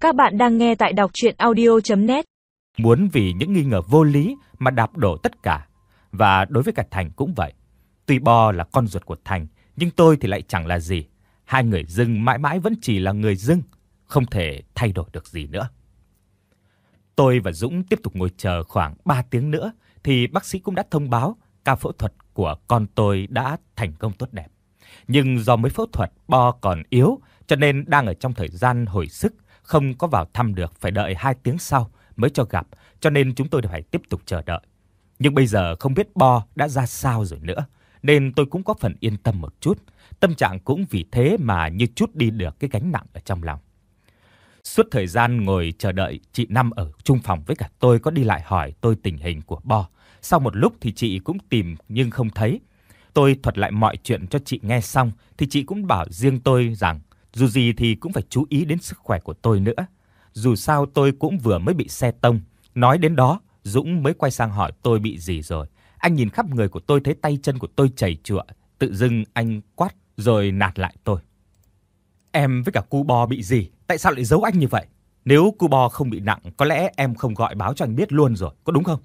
Các bạn đang nghe tại đọc audio.net. Muốn vì những nghi ngờ vô lý mà đạp đổ tất cả. Và đối với cả Thành cũng vậy. Tuy Bo là con ruột của Thành, nhưng tôi thì lại chẳng là gì. Hai người dưng mãi mãi vẫn chỉ là người dưng, không thể thay đổi được gì nữa. Tôi và Dũng tiếp tục ngồi chờ khoảng 3 tiếng nữa thì bác sĩ cũng đã thông báo ca phẫu thuật của con tôi đã thành công tốt đẹp. Nhưng do mới phẫu thuật, Bo còn yếu cho nên đang ở trong thời gian hồi sức, không có vào thăm được, phải đợi 2 tiếng sau mới cho gặp, cho nên chúng tôi phải tiếp tục chờ đợi. Nhưng bây giờ không biết Bo đã ra sao rồi nữa, nên tôi cũng có phần yên tâm một chút. Tâm trạng cũng vì thế mà như chút đi được cái gánh nặng ở trong lòng. Suốt thời gian ngồi chờ đợi, chị Năm ở chung phòng với cả tôi có đi lại hỏi tôi tình hình của Bo. Sau một lúc thì chị cũng tìm nhưng không thấy. Tôi thuật lại mọi chuyện cho chị nghe xong thì chị cũng bảo riêng tôi rằng dù gì thì cũng phải chú ý đến sức khỏe của tôi nữa. Dù sao tôi cũng vừa mới bị xe tông. Nói đến đó, Dũng mới quay sang hỏi tôi bị gì rồi. Anh nhìn khắp người của tôi thấy tay chân của tôi chảy chụa. Tự dưng anh quát rồi nạt lại tôi. Em với cả cu Bo bị gì? Tại sao lại giấu anh như vậy? Nếu cu Bo không bị nặng, có lẽ em không gọi báo cho anh biết luôn rồi, có đúng không?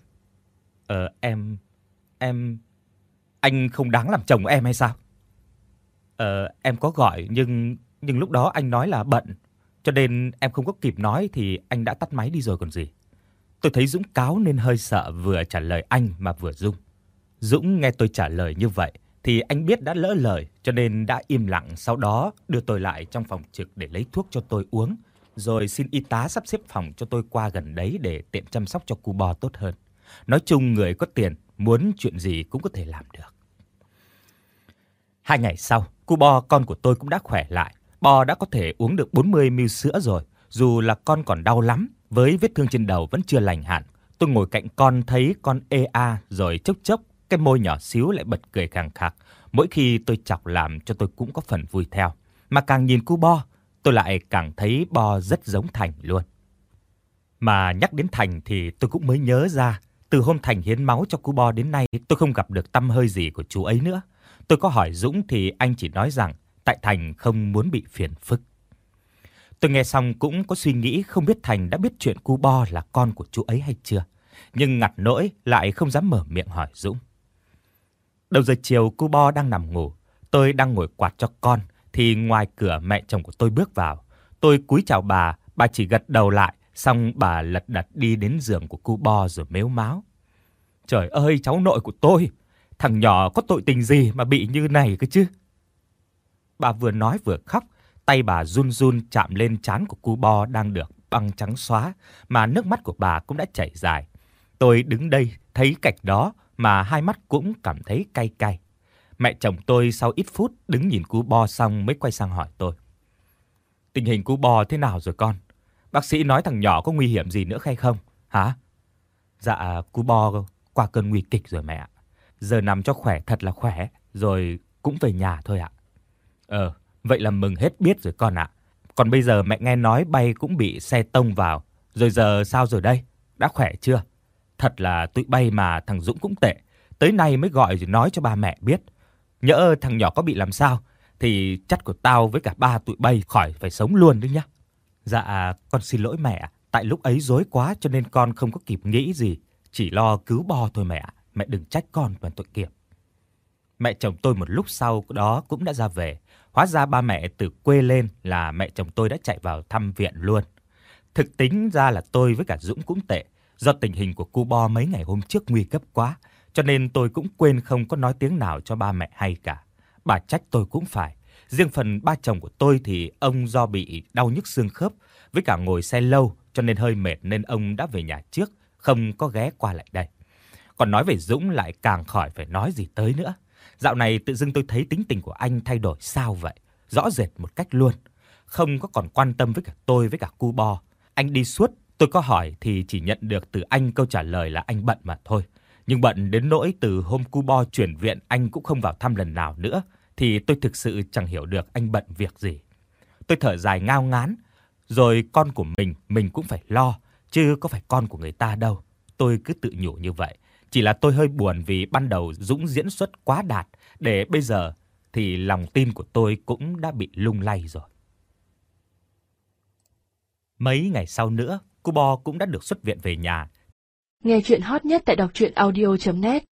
Anh không đáng làm chồng em hay sao? Em có gọi nhưng lúc đó anh nói là bận, cho nên em không có kịp nói thì anh đã tắt máy đi rồi còn gì. Tôi thấy Dũng cáu nên hơi sợ, vừa trả lời anh mà vừa run. Dũng nghe tôi trả lời như vậy thì anh biết đã lỡ lời cho nên đã im lặng, sau đó đưa tôi lại trong phòng trực để lấy thuốc cho tôi uống, rồi xin y tá sắp xếp phòng cho tôi qua gần đấy để tiện chăm sóc cho cu Bo tốt hơn. Nói chung người có tiền muốn chuyện gì cũng có thể làm được. 2 ngày sau, cu Bo con của tôi cũng đã khỏe lại. Bo đã có thể uống được 40 ml sữa rồi, dù là con còn đau lắm, với vết thương trên đầu vẫn chưa lành hẳn. Tôi ngồi cạnh con thấy con ê a rồi chốc chốc cái môi nhỏ xíu lại bật cười khàng khạc. Mỗi khi tôi chọc làm cho tôi cũng có phần vui theo. Mà càng nhìn cu Bo, tôi lại càng thấy Bo rất giống Thành luôn. Mà nhắc đến Thành thì tôi cũng mới nhớ ra, từ hôm Thành hiến máu cho cu Bo đến nay tôi không gặp được tăm hơi gì của chú ấy nữa. Tôi có hỏi Dũng thì anh chỉ nói rằng tại Thành không muốn bị phiền phức. Tôi nghe xong cũng có suy nghĩ không biết Thành đã biết chuyện cu Bo là con của chú ấy hay chưa. Nhưng ngặt nỗi lại không dám mở miệng hỏi Dũng. Đầu giờ chiều cu Bo đang nằm ngủ, tôi đang ngồi quạt cho con thì ngoài cửa mẹ chồng của tôi bước vào. Tôi cúi chào bà chỉ gật đầu lại, xong bà lật đật đi đến giường của cu Bo rồi mếu máo. Trời ơi cháu nội của tôi, thằng nhỏ có tội tình gì mà bị như này cơ chứ? Bà vừa nói vừa khóc, tay bà run run chạm lên trán của cu Bo đang được băng trắng xóa, mà nước mắt của bà cũng đã chảy dài. Tôi đứng đây thấy cảnh đó mà hai mắt cũng cảm thấy cay cay. Mẹ chồng tôi sau ít phút đứng nhìn cu Bo xong mới quay sang hỏi tôi. Tình hình cu Bo thế nào rồi con? Bác sĩ nói thằng nhỏ có nguy hiểm gì nữa hay không? Hả? Dạ, cu Bo qua cơn nguy kịch rồi mẹ ạ. Giờ nằm cho khỏe thật là khỏe, rồi cũng về nhà thôi ạ. Vậy là mừng hết biết rồi con ạ. Còn bây giờ mẹ nghe nói bay cũng bị xe tông vào, rồi giờ sao rồi đây? Đã khỏe chưa? Thật là tụi bay mà thằng Dũng cũng tệ, tới nay mới gọi rồi nói cho ba mẹ biết. Nhỡ thằng nhỏ có bị làm sao, thì chắc của tao với cả ba tụi bay khỏi phải sống luôn đấy nhá. Dạ, con xin lỗi mẹ, tại lúc ấy rối quá cho nên con không có kịp nghĩ gì, chỉ lo cứu Bo thôi mẹ, mẹ đừng trách con toàn tội nghiệp. Mẹ chồng tôi một lúc sau đó cũng đã ra về. Hóa ra ba mẹ từ quê lên là mẹ chồng tôi đã chạy vào thăm viện luôn. Thực tính ra là tôi với cả Dũng cũng tệ. Do tình hình của cu Bo mấy ngày hôm trước nguy cấp quá, cho nên tôi cũng quên không có nói tiếng nào cho ba mẹ hay cả. Bà trách tôi cũng phải. Riêng phần ba chồng của tôi thì ông do bị đau nhức xương khớp với cả ngồi xe lâu cho nên hơi mệt nên ông đã về nhà trước, không có ghé qua lại đây. Còn nói về Dũng lại càng khỏi phải nói gì tới nữa. Dạo này tự dưng tôi thấy tính tình của anh thay đổi sao vậy? Rõ rệt một cách luôn. Không có còn quan tâm với cả tôi với cả cu Bo. Anh đi suốt, tôi có hỏi thì chỉ nhận được từ anh câu trả lời là anh bận mà thôi. Nhưng bận đến nỗi từ hôm cu Bo chuyển viện anh cũng không vào thăm lần nào nữa, thì tôi thực sự chẳng hiểu được anh bận việc gì. Tôi thở dài ngao ngán, rồi con của mình cũng phải lo, chứ có phải con của người ta đâu. Tôi cứ tự nhủ như vậy. Chỉ là tôi hơi buồn vì ban đầu Dũng diễn xuất quá đạt, để bây giờ thì lòng tin của tôi cũng đã bị lung lay rồi. Mấy ngày sau nữa, cô Bo cũng đã được xuất viện về nhà. Nghe chuyện hot nhất tại đọc truyện audio.net